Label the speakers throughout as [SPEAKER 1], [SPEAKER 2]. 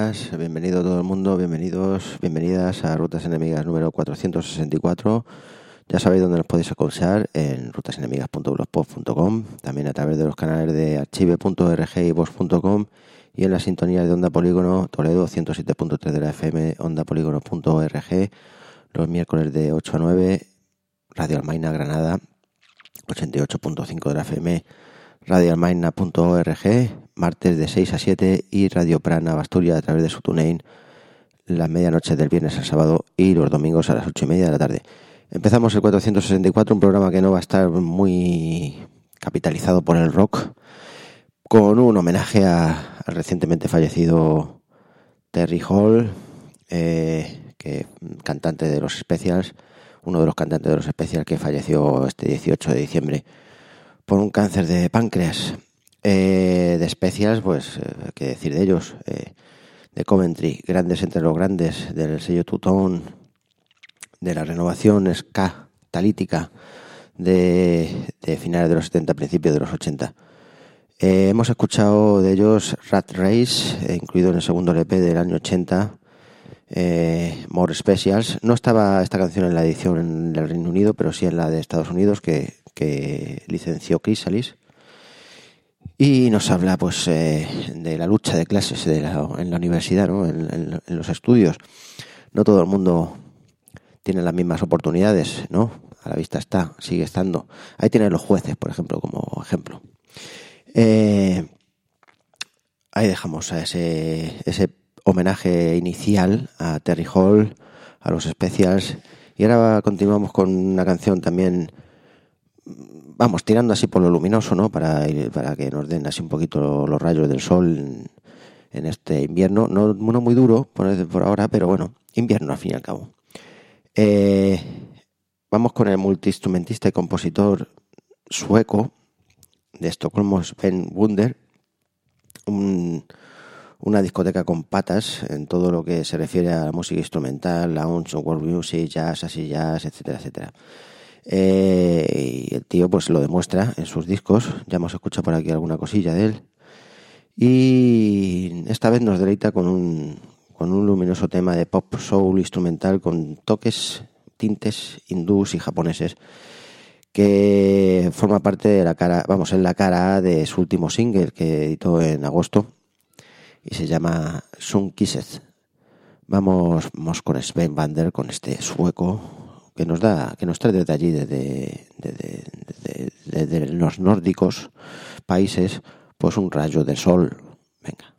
[SPEAKER 1] buenas, bienvenido todo el mundo, bienvenidas a Rutas Enemigas número 464. Ya sabéis dónde nos podéis escuchar, en rutasenemigas.blogspot.com, también a través de los canales de archive.org y vox.com y en la sintonía de Onda Polígono Toledo 107.3 de la FM, ondapolígono.org, los miércoles de 8 a 9, Radio Almaina Granada 88.5 de la FM, radioalmaina.org, martes de 6 a 7 y Radio Prana Asturias a través de su TuneIn las medianoches del viernes al sábado y los domingos a las 8:30 de la tarde. Empezamos el 464, un programa que no va a estar muy capitalizado por el rock, con un homenaje al recientemente fallecido Terry Hall, cantante de los Specials, uno de los cantantes de los Specials que falleció este 18 de diciembre por un cáncer de páncreas. De Specials, pues, qué decir de ellos, de Coventry, grandes entre los grandes, del sello Two Tone, de la renovación ska talítica de finales de los 70, principios de los 80. Hemos escuchado de ellos Rat Race, incluido en el segundo LP del año 80, More Specials. No estaba esta canción en la edición del Reino Unido, pero sí en la de Estados Unidos, que licenció Chrysalis. Y nos habla pues de la lucha de clases en la universidad, ¿no? En los estudios. No todo el mundo tiene las mismas oportunidades, ¿no? A la vista está, sigue estando. Ahí tienen los jueces, por ejemplo, como ejemplo. Ahí dejamos a ese homenaje inicial a Terry Hall, a los Specials. Y ahora continuamos con una canción también, vamos, tirando así por lo luminoso, ¿no? Para que nos den así un poquito los rayos del sol en este invierno. No muy duro por ahora, pero bueno, invierno al fin y al cabo. Vamos con el multiinstrumentista y compositor sueco de Estocolmo, Sven Wunder, una discoteca con patas en todo lo que se refiere a la música instrumental, lounge, world music, jazz, así jazz, etcétera, etcétera. Y el tío pues lo demuestra en sus discos. Ya hemos escuchado por aquí alguna cosilla de él, y esta vez nos deleita con un luminoso tema de pop soul instrumental con tintes hindús y japoneses, que forma parte de la cara A de su último single que editó en agosto y se llama Sun Kisses. Vamos con Sven Wunder, con este sueco que nos trae desde allí, desde los nórdicos países, pues un rayo de sol. Venga.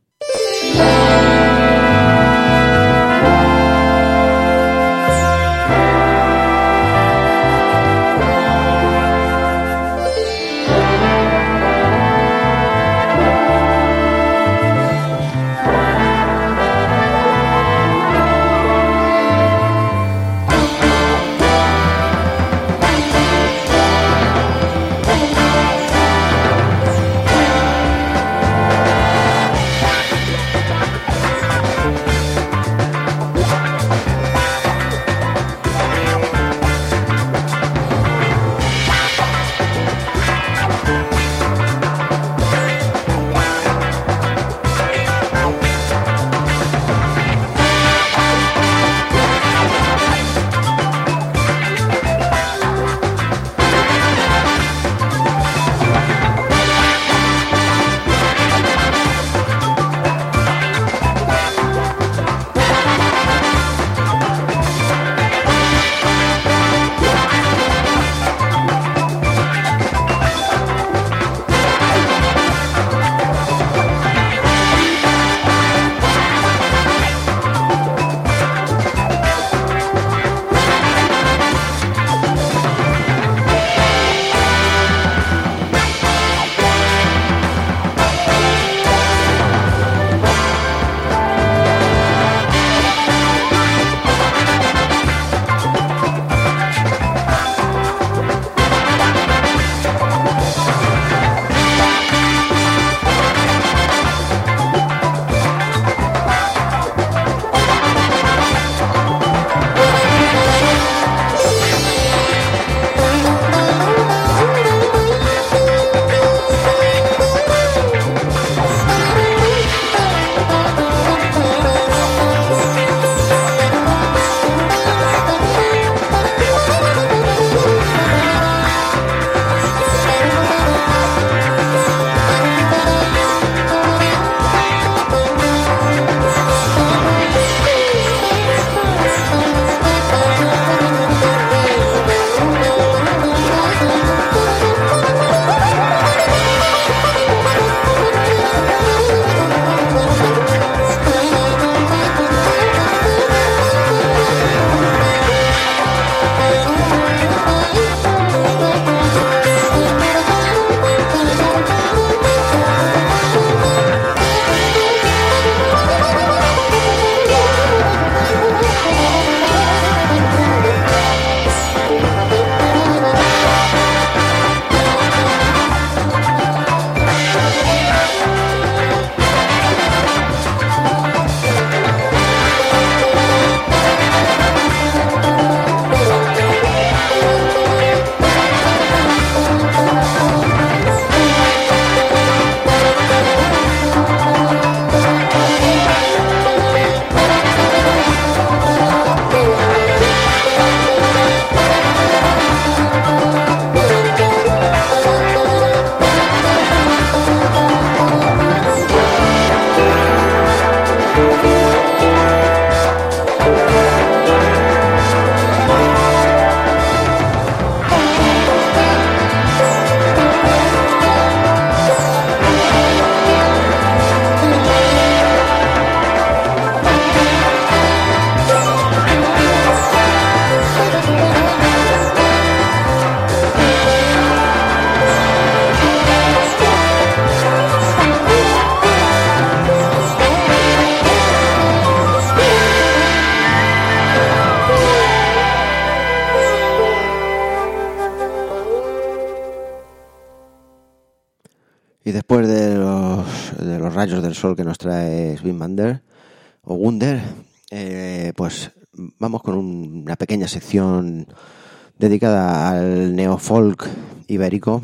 [SPEAKER 1] Y después de los rayos del sol que nos trae Wim Wenders, o Wunder, pues vamos con una pequeña sección dedicada al neofolk ibérico.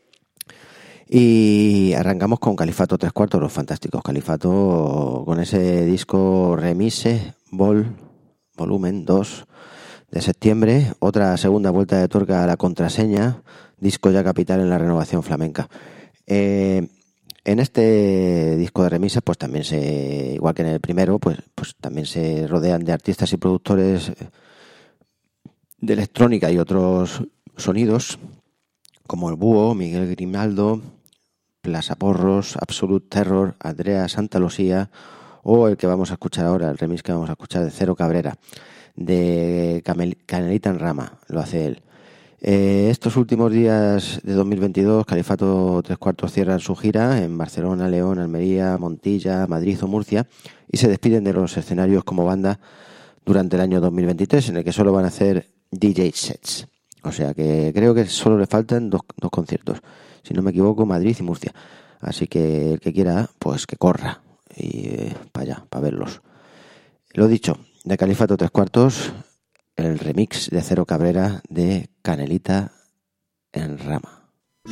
[SPEAKER 1] Y arrancamos con Califato 3/4, los fantásticos Califato, con ese disco Remise Volumen 2 de septiembre, otra segunda vuelta de tuerca a la contraseña, disco ya capital en la renovación flamenca. En este disco de Remise, pues también igual que en el primero, pues también se rodean de artistas y productores de electrónica y otros sonidos, como el Búho, Miguel Grimaldo, Plaza Porros, Absolute Terror, Andrea Santalosía, o el que vamos a escuchar ahora, el remix que vamos a escuchar de Cero Cabrera, de Canelita en Rama, lo hace él. Estos últimos días de 2022, Califato 3/4 cierran su gira en Barcelona, León, Almería, Montilla, Madrid o Murcia y se despiden de los escenarios como banda durante el año 2023, en el que solo van a hacer DJ sets. O sea que creo que solo le faltan dos conciertos, si no me equivoco, Madrid y Murcia. Así que el que quiera, pues que corra y para allá, para verlos. Lo dicho, de Califato 3/4, el remix de Cero Cabrera de Canelita en Rama.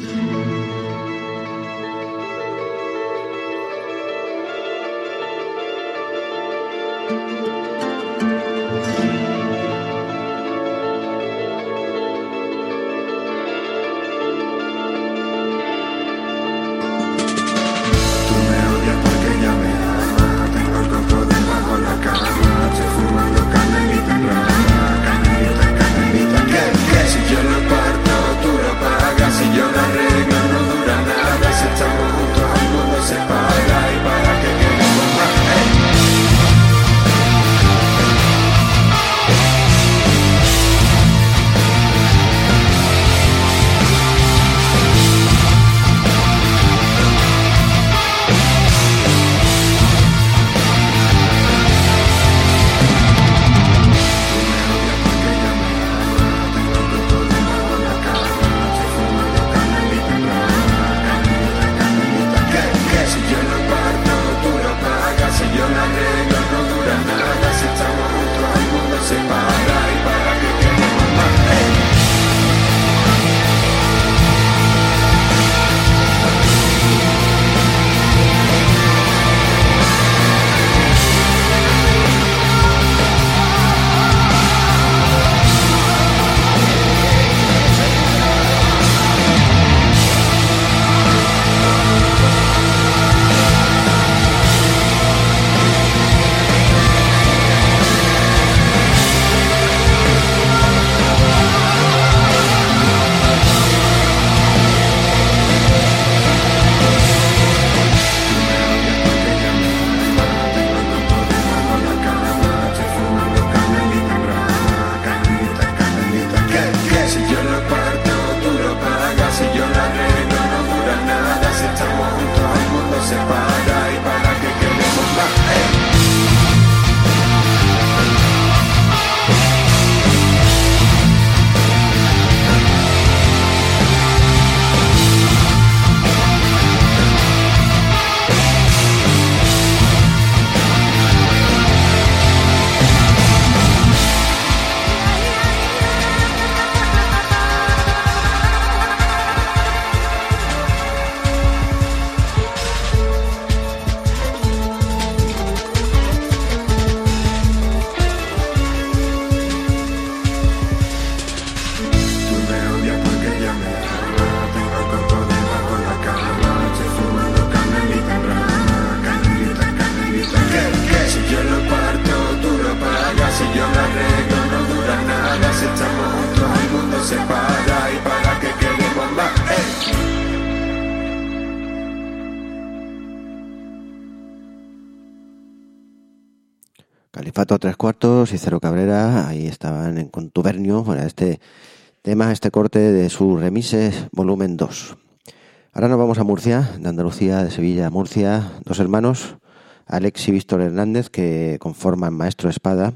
[SPEAKER 1] Califato 3/4 y Cero Cabrera, ahí estaban en contubernio para este tema, este corte de su Remises Volumen 2. Ahora nos vamos a Murcia, de Andalucía, de Sevilla a Murcia, dos hermanos, Alex y Víctor Hernández, que conforman Maestro Espada.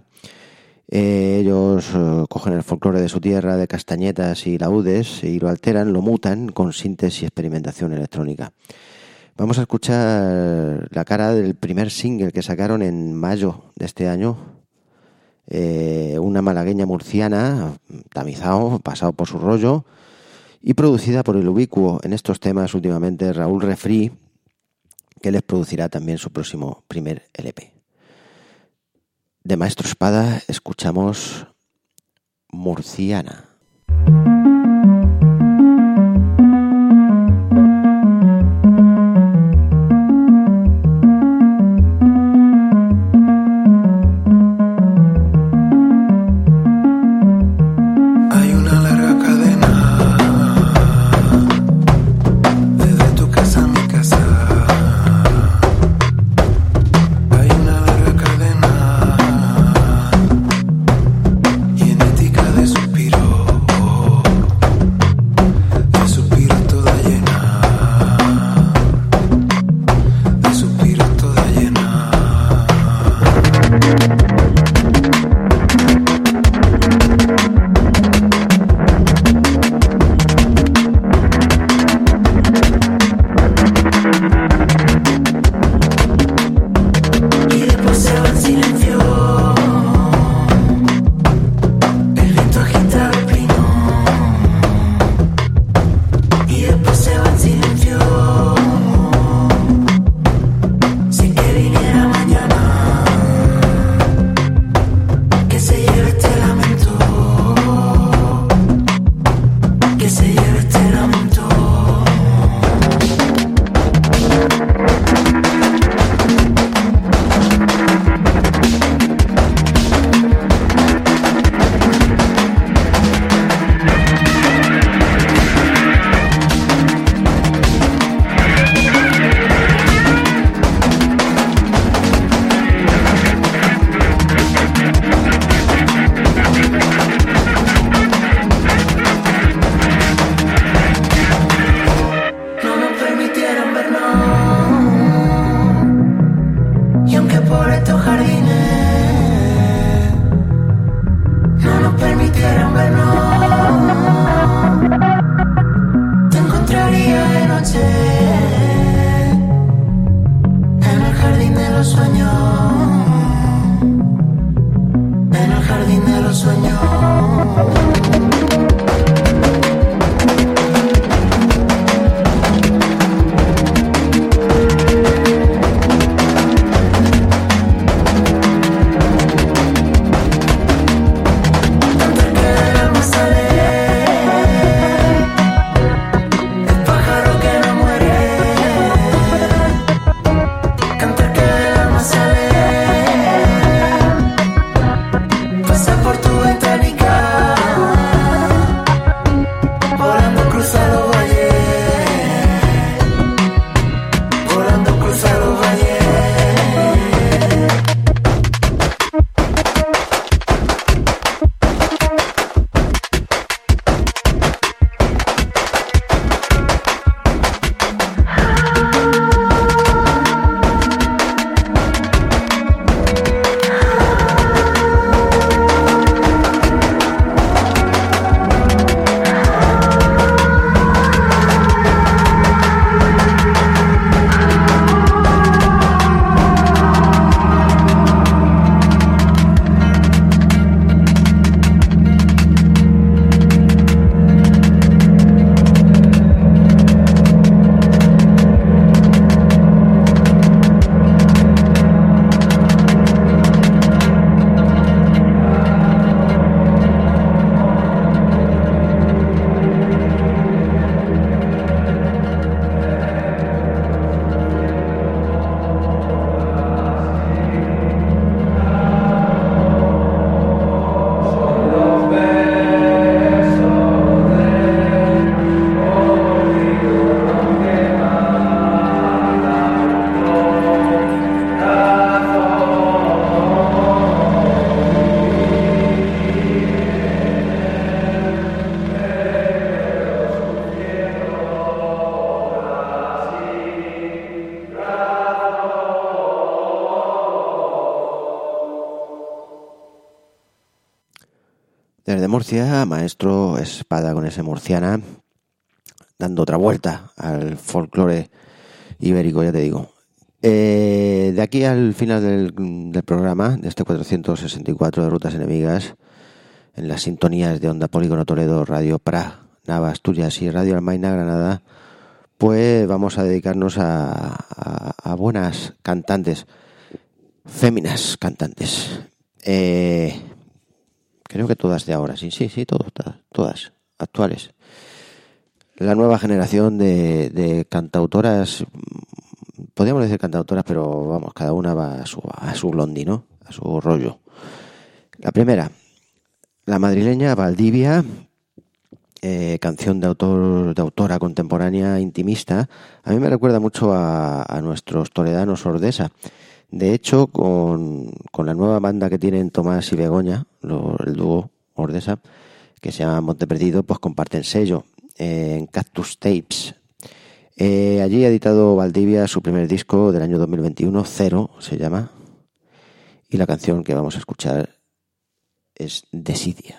[SPEAKER 1] Ellos cogen el folclore de su tierra, de castañetas y laúdes, y lo alteran, lo mutan con síntesis y experimentación electrónica. Vamos a escuchar la cara del primer single que sacaron en mayo de este año. Una malagueña murciana, tamizado, pasado por su rollo, y producida por el ubicuo en estos temas últimamente Raúl Refri, que les producirá también su próximo primer LP. De Maestro Espada escuchamos Murciana. Desde Murcia, Maestro Espada con ese Murciana, dando otra vuelta al folclore ibérico, ya te digo. De aquí al final del programa, de este 464 de Rutas Enemigas, en las sintonías de Onda Polígono Toledo, Radio Pra, Nava, Asturias y Radio Almaina, Granada, pues vamos a dedicarnos a buenas cantantes, féminas cantantes. Creo que todas de ahora, sí, todas actuales. La nueva generación de cantautoras, podríamos decir cantautoras, pero vamos, cada una va a su blondi, ¿no? A su rollo. La primera, la madrileña Valdivia, canción de autora contemporánea intimista. A mí me recuerda mucho a nuestros toledanos Ordesa. De hecho, con la nueva banda que tienen Tomás y Begoña, el dúo Ordesa, que se llama Monte Perdido, pues comparten sello en Cactus Tapes. Allí ha editado Valdivia su primer disco del año 2021, Cero se llama, y la canción que vamos a escuchar es Desidia.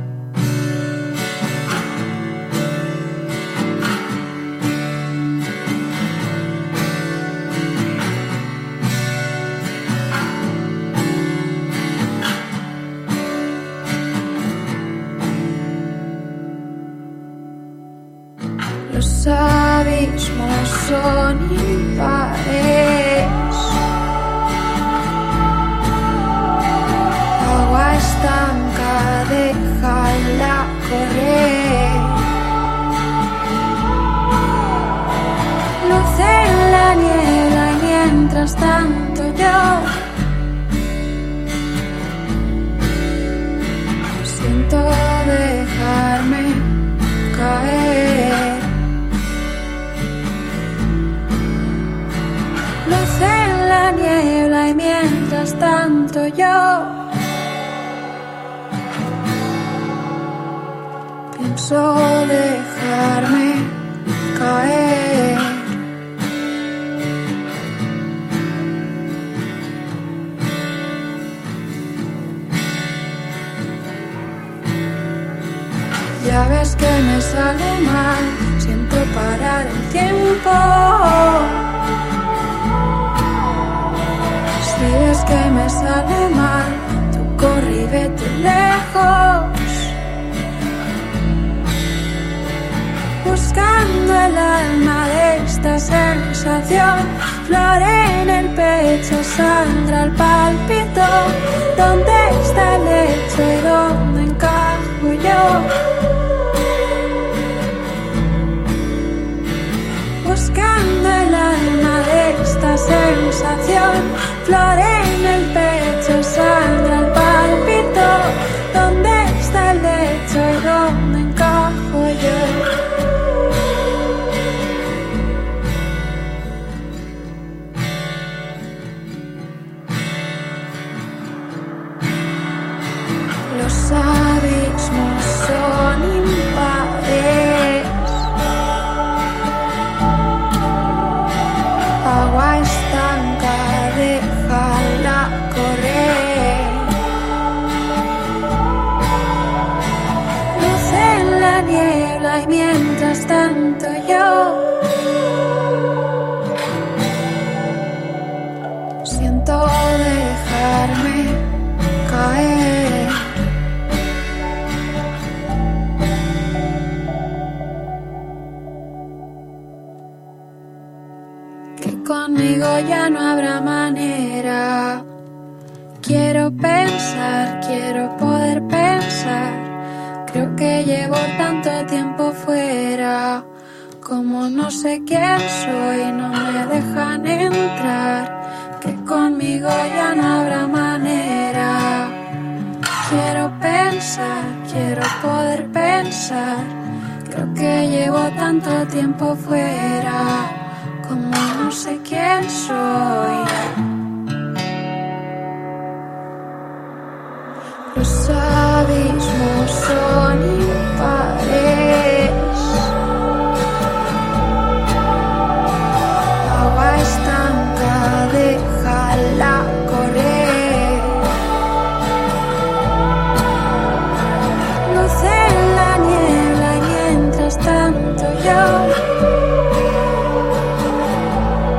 [SPEAKER 2] Los abismos son impares, agua estanca, déjala correr. Luz en la niebla y mientras tanto yo siento dejarme caer. Luz en la niebla y mientras tanto yo pienso dejarme caer. Ya ves que me sale mal, siento parar el tiempo. Si ves que me sale mal, tú corre y vete lejos, buscando el alma de esta sensación. Flor en el pecho, sangra el pálpito. ¿Dónde está el lecho y dónde encajo yo? Buscando el alma de esta sensación. Flor en el pecho, sangra el pálpito. ¿Dónde está el lecho y dónde encajo yo? Los abismos son impares, agua estanca, déjala correr. Luz en la niebla y mientras tanto yo siento dejarme caer. Conmigo ya no habrá manera. Quiero pensar, quiero poder pensar. Creo que llevo tanto tiempo fuera, como no sé quién soy, no me dejan entrar. Que conmigo ya no habrá manera. Quiero pensar, quiero poder pensar. Creo que llevo tanto tiempo fuera, como no sé quién soy. Los abismos son impares, agua estanca, déjala correr. Luz en la niebla y mientras tanto yo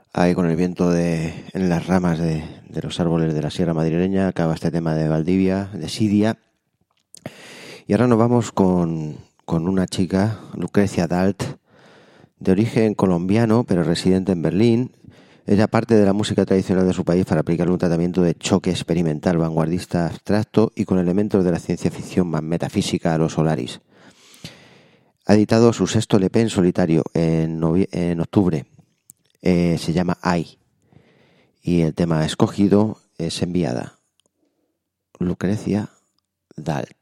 [SPEAKER 1] Ahí con el viento en las ramas de los árboles de la Sierra Madrileña acaba este tema de Valdivia, de Sidia. Y ahora nos vamos con una chica, Lucrecia Dalt, de origen colombiano, pero residente en Berlín. Ella parte de la música tradicional de su país para aplicar un tratamiento de choque experimental, vanguardista, abstracto y con elementos de la ciencia ficción más metafísica a los Solaris. Ha editado su sexto LP en solitario en octubre. Se llama I. Y el tema escogido es Enviada. Lucrecia Dalt.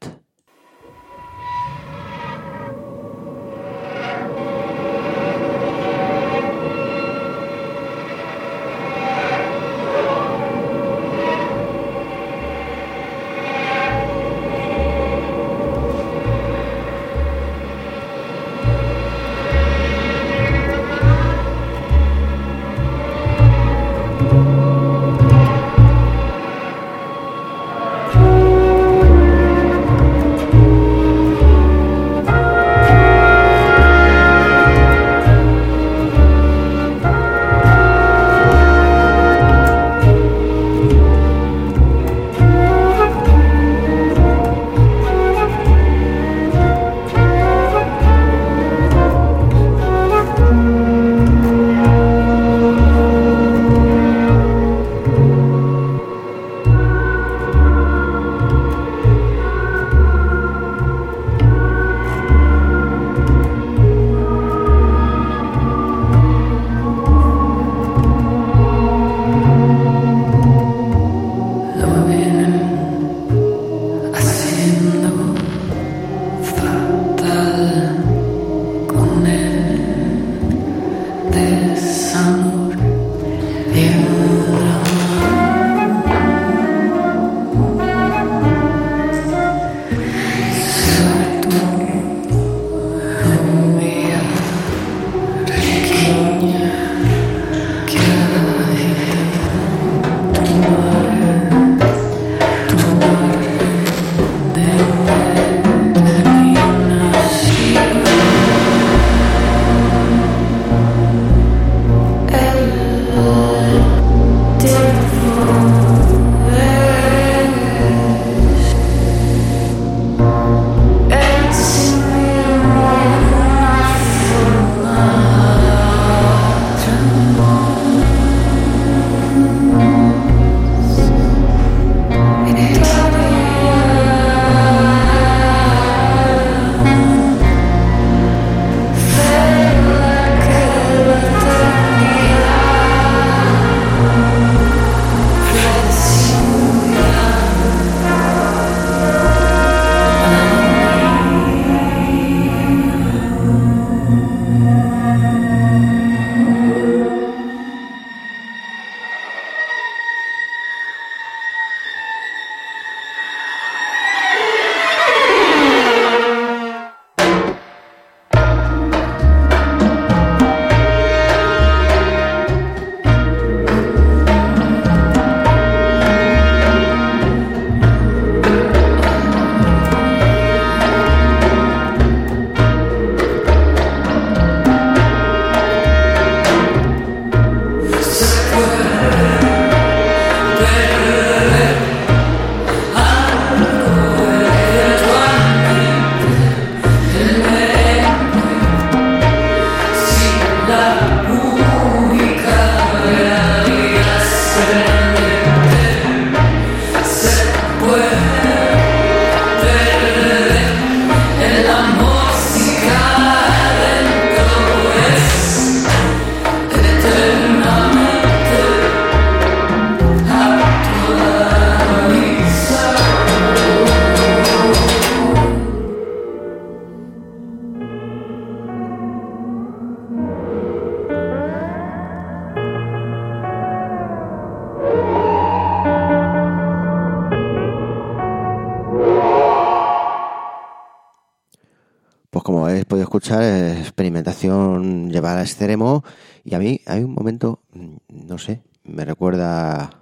[SPEAKER 1] Pues como habéis podido escuchar, experimentación llevada al extremo, y a mí hay un momento, no sé, me recuerda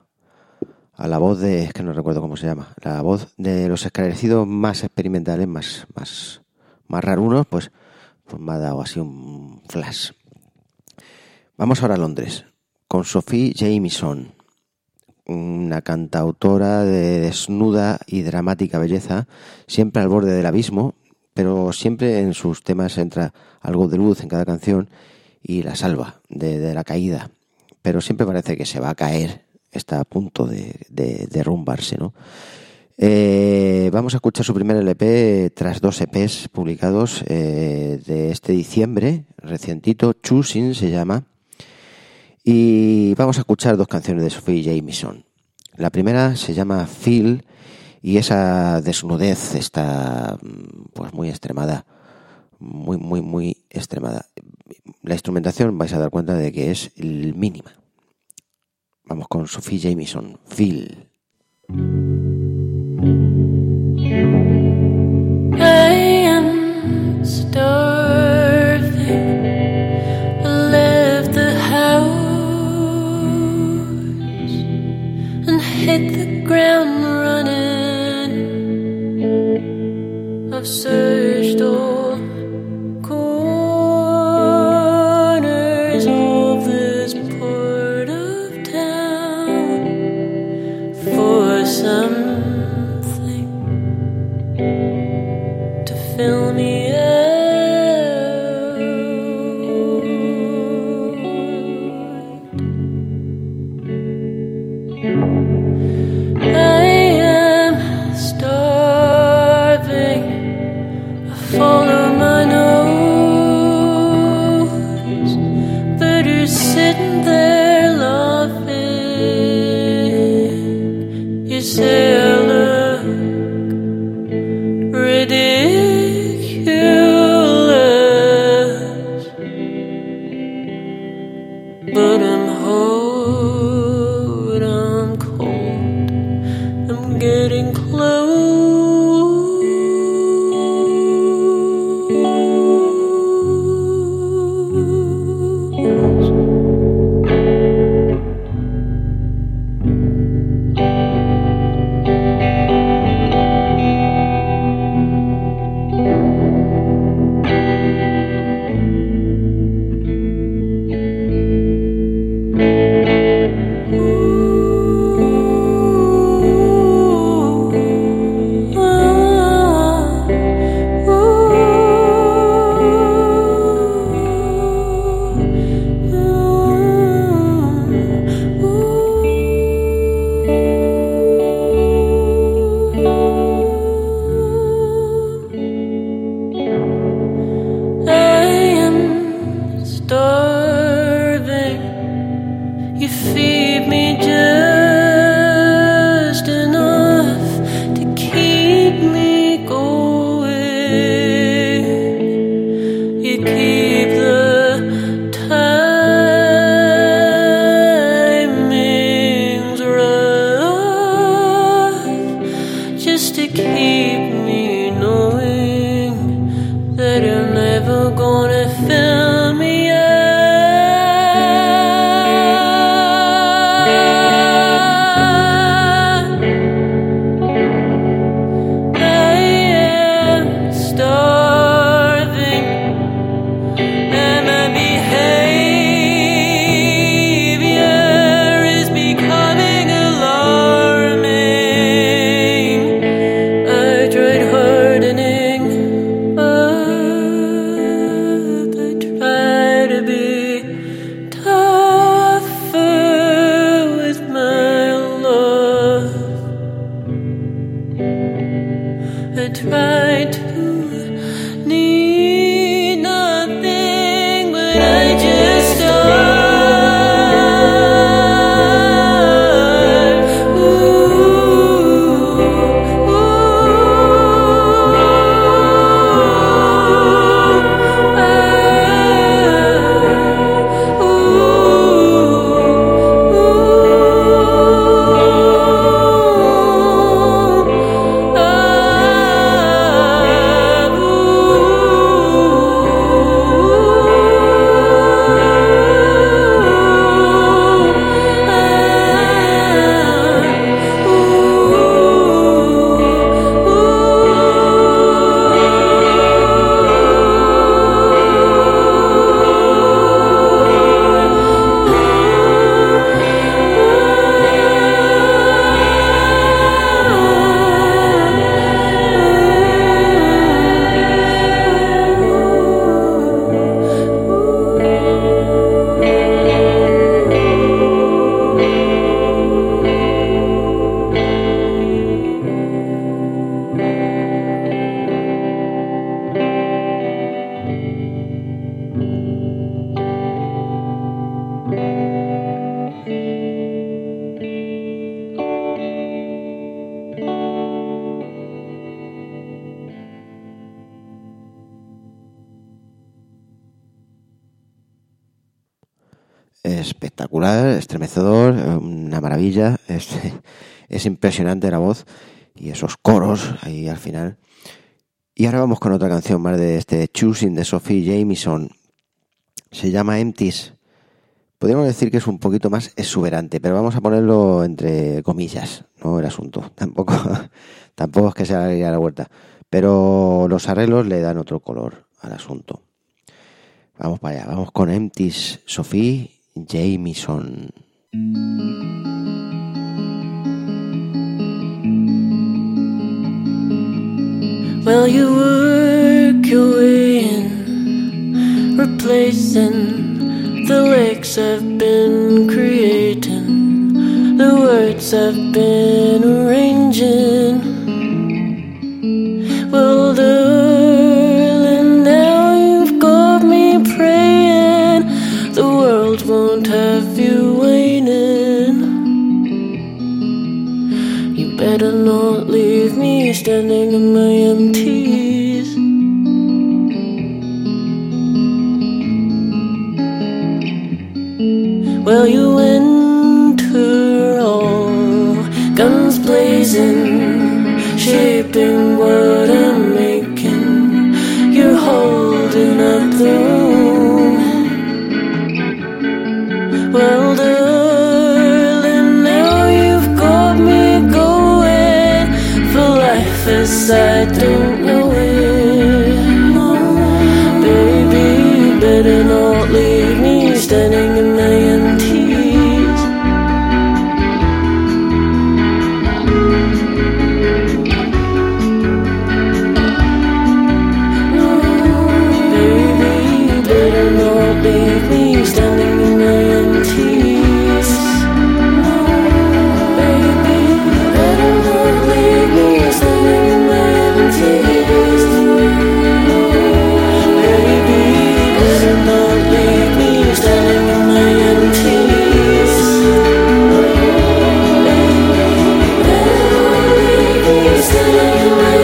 [SPEAKER 1] a la voz es que no recuerdo cómo se llama, la voz de los esclarecidos más experimentales, más rarunos, pues me ha dado así un flash. Vamos ahora a Londres, con Sophie Jamieson, una cantautora de desnuda y dramática belleza, siempre al borde del abismo, pero siempre en sus temas entra algo de luz en cada canción y la salva de la caída, pero siempre parece que se va a caer, está a punto de derrumbarse, ¿no? Vamos a escuchar su primer LP tras 2 EPs publicados de este diciembre, recientito. Choosing se llama, y vamos a escuchar 2 canciones de Sophie Jamieson. La primera se llama Feel, y esa desnudez está pues muy extremada, muy extremada. La instrumentación vais a dar cuenta de que es mínima. Vamos con Sophie Jamieson, Feel.
[SPEAKER 3] I am starving. I left the house and hit the ground running. I've searched all corners of this part of town for something to fill me out. I am starving. I follow my nose, but who's sitting there laughing? You say I look ridiculous, but I'm hot, I'm cold, I'm getting close.
[SPEAKER 1] espectacular, estremecedor, una maravilla, es impresionante la voz y esos coros ahí al final. Y ahora vamos con otra canción más de este Choosing de Sophie Jamieson. Se llama Empties. Podríamos decir que es un poquito más exuberante, pero vamos a ponerlo entre comillas, ¿no? El asunto. Tampoco es que sea a la vuelta. Pero los arreglos le dan otro color al asunto. Vamos para allá. Vamos con Empties, Sophie Jamieson.
[SPEAKER 3] Well, you work your way in, replacing the lakes I've been creating, the words I've been arranging. Well, darling, now you've got me praying, the world won't have you waiting. You better not leave me standing in my empties. Well, you enter all guns blazing, shaping what I'm making. You're holding up the room. Well, darling, now you've got me going for life as I don't know it. Baby, you better not leave me standing in my empties. Leave me standing in my empties. Baby, better not leave me standing in my empties. Baby, better not leave me standing in my empties. Baby, better not leave me standing in my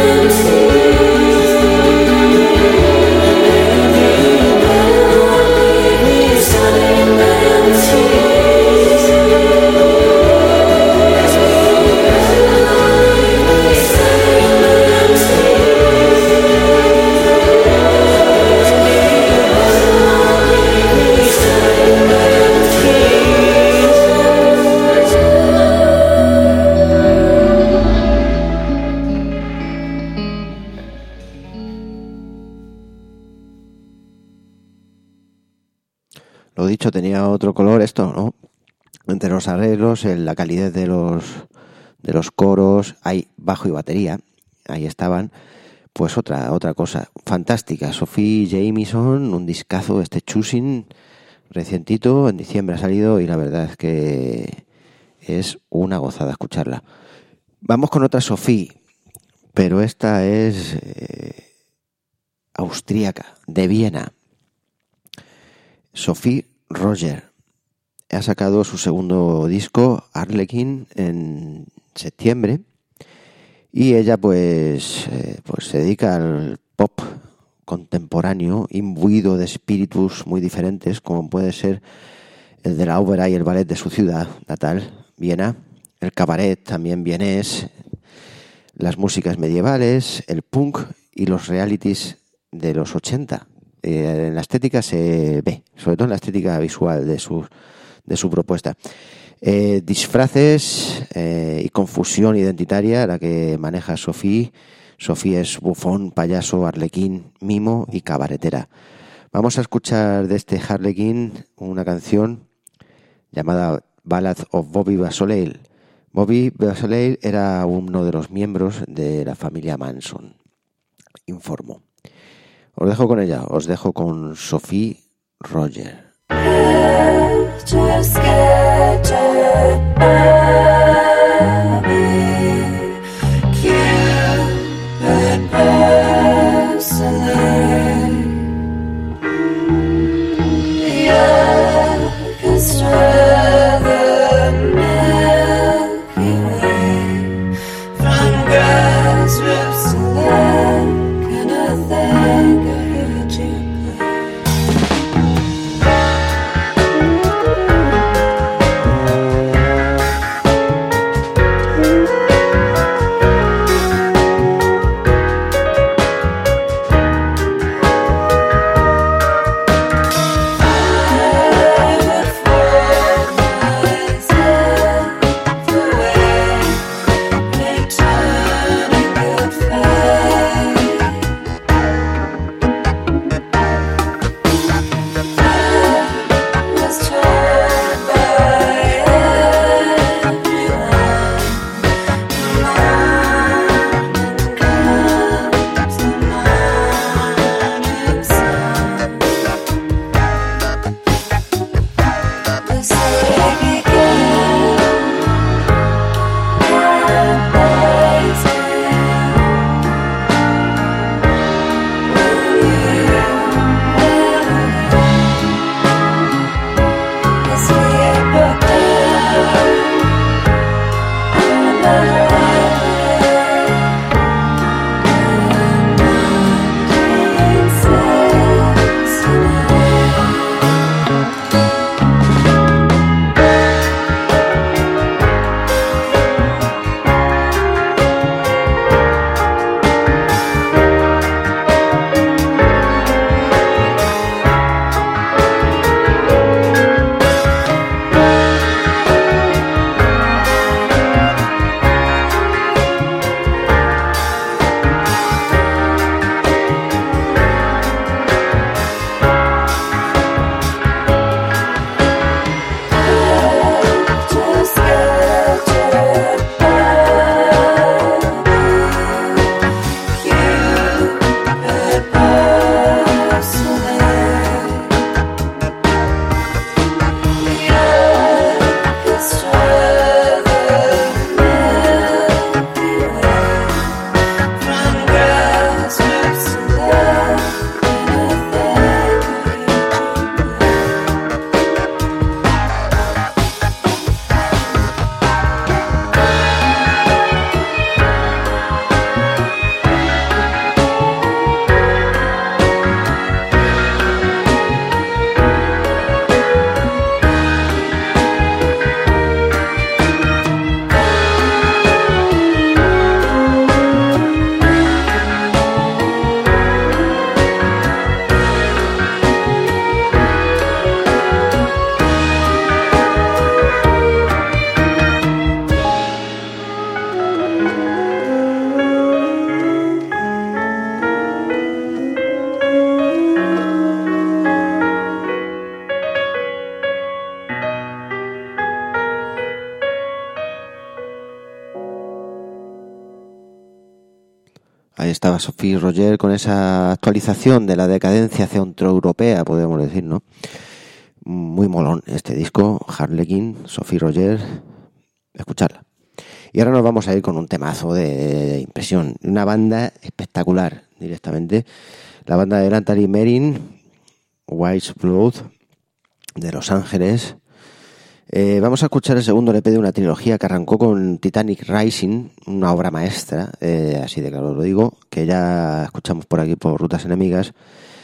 [SPEAKER 1] Lo dicho, tenía otro color esto, ¿no? Entre los arreglos, la calidez de los coros, hay bajo y batería, ahí estaban, pues otra cosa fantástica. Sophie Jamieson, un discazo, este Choosing, recientito, en diciembre ha salido y la verdad es que es una gozada escucharla. Vamos con otra Sophie, pero esta es austríaca, de Viena. Sophie Roger ha sacado su segundo disco, Harlequin, en septiembre, y ella pues se dedica al pop contemporáneo, imbuido de espíritus muy diferentes, como puede ser el de la ópera y el ballet de su ciudad natal, Viena, el cabaret también vienés, las músicas medievales, el punk y los realities de los 80. En la estética se ve, sobre todo en la estética visual de su propuesta. Disfraces y confusión identitaria la que maneja Sophie. Sophie es bufón, payaso, arlequín, mimo y cabaretera. Vamos a escuchar de este Harlequin una canción llamada Ballad of Bobby Beausoleil. Bobby Beausoleil era uno de los miembros de la familia Manson. Informo. Os dejo con ella, os dejo con Sophie Roger.
[SPEAKER 2] Thank you.
[SPEAKER 1] Ahí estaba Sophie Roger con esa actualización de la decadencia centroeuropea, podemos decir, ¿no? Muy molón este disco, Harlequin, Sophie Roger, escucharla. Y ahora nos vamos a ir con un temazo de impresión, una banda espectacular directamente, la banda de Natalie Merin, Wise Blood, de Los Ángeles. Vamos a escuchar el segundo LP de una trilogía que arrancó con Titanic Rising, una obra maestra, así de claro lo digo, que ya escuchamos por aquí por Rutas Enemigas.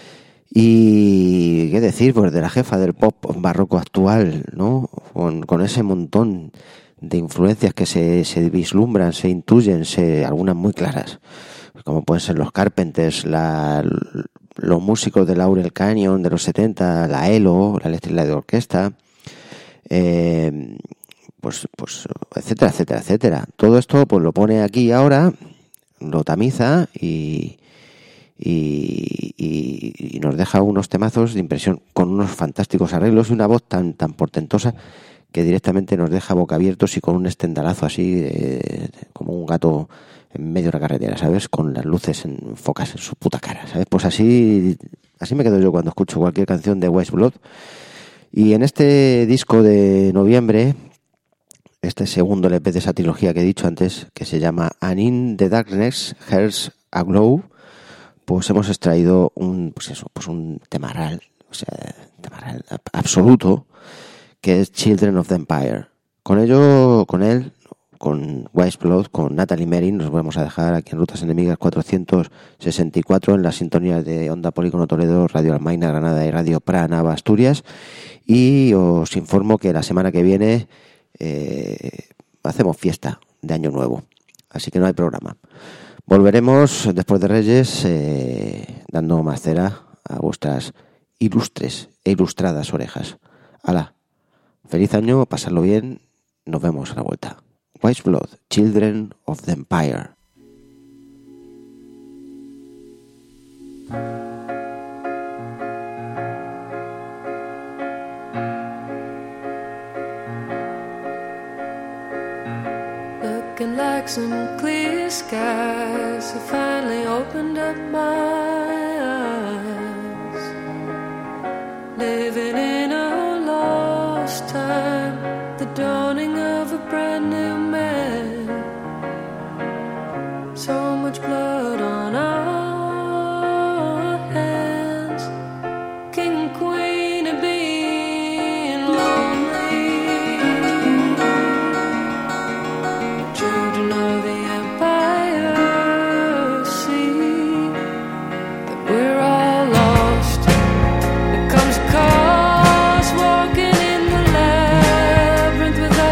[SPEAKER 1] Y qué decir, pues de la jefa del pop barroco actual, ¿no? Con ese montón de influencias que se vislumbran, se intuyen, algunas muy claras, como pueden ser los Carpenters, los músicos de Laurel Canyon de los 70, la ELO, la Electric Light Orchestra, pues etcétera, etcétera, etcétera. Todo esto pues lo pone aquí ahora, lo tamiza y nos deja unos temazos de impresión con unos fantásticos arreglos y una voz tan portentosa que directamente nos deja boca abiertos y con un estendalazo así como un gato en medio de la carretera, ¿sabes? Con las luces focas en su puta cara, ¿sabes? Pues así me quedo yo cuando escucho cualquier canción de Wise Blood. Y en este disco de noviembre, este segundo LP de esa trilogía que he dicho antes, que se llama And in the Darkness Hearts Aglow, pues hemos extraído un temaral, temaral absoluto, que es Children of the Empire. Con Wise Blood, con Natalie Merin, nos vamos a dejar aquí en Rutas Enemigas 464 en las sintonías de Onda Polígono Toledo, Radio Almaina Granada y Radio Pranava Asturias. Y os informo que la semana que viene hacemos fiesta de Año Nuevo, así que no hay programa. Volveremos después de Reyes dando más cera a vuestras ilustres e ilustradas orejas. ¡Hala! Feliz año, pasadlo bien, nos vemos a la vuelta. Wise Blood, Children of the Empire.
[SPEAKER 2] Looking like some clear skies have finally opened up my eyes. Living in a lost time, the dawning of a brand new man. So much blood on our hands, king and queen of being lonely. Children of the empire see that we're all lost. There comes a cause walking in the labyrinth without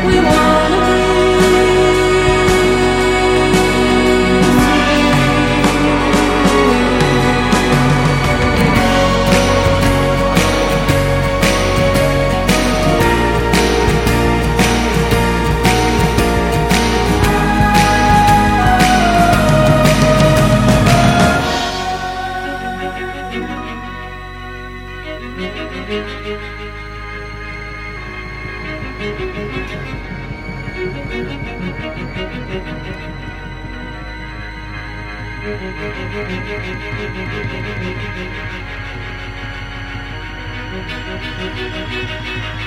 [SPEAKER 3] we wanna be.